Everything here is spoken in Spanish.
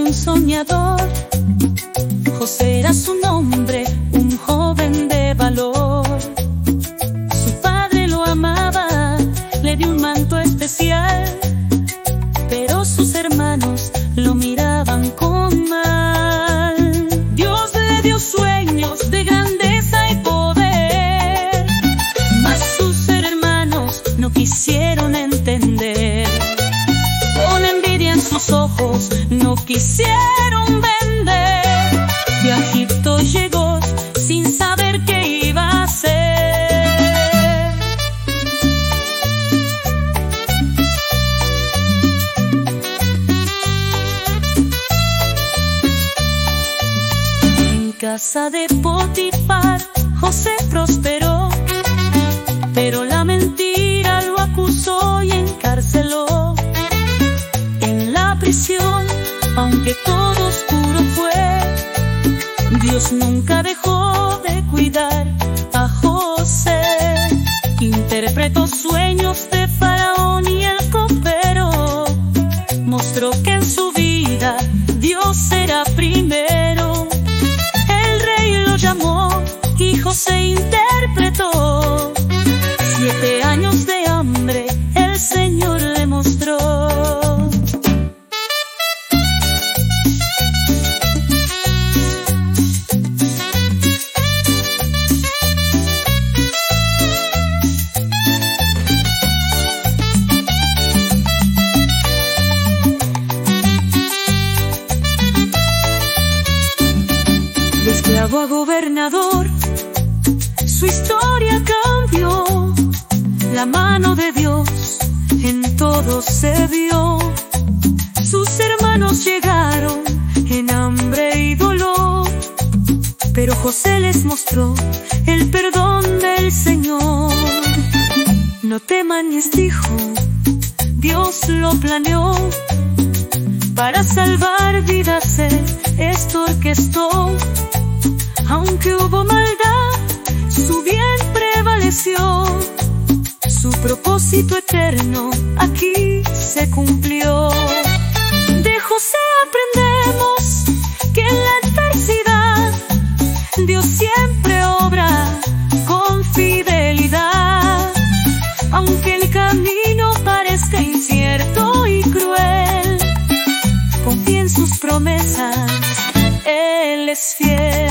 un soñador. José era su nombre, un joven de valor. Su padre lo amaba, le dio un manto especial, pero sus hermanos lo miraban con mal. Dios le dio sueños de grandeza y poder, mas sus hermanos no quisieron entender. Con envidia en sus ojos no quisieron vender. De Egipto llegó sin saber qué iba a hacer. En casa de Potifar José prosperó, pero la mentira lo acusó y encarceló. En la prisión, aunque todo oscuro fue, Dios nunca dejó de cuidar a José. Interpretó sueños de Faraón y el copero, mostró que en su vida Dios era primero. El rey lo llamó y José interpretó. 7 años de hambre el Señor le mostró. De esclavo a gobernador, su historia cambió. La mano de Dios en todo se vio. Sus hermanos llegaron en hambre y dolor, pero José les mostró el perdón del Señor. No teman, les dijo, Dios lo planeó. Para salvar vidas esto orquestó. Aunque hubo maldad, su bien prevaleció. Su propósito eterno aquí se cumplió. De José aprendemos que en la adversidad Dios siempre obra con fidelidad. Aunque el camino parezca incierto y cruel, confía en sus promesas, Él es fiel.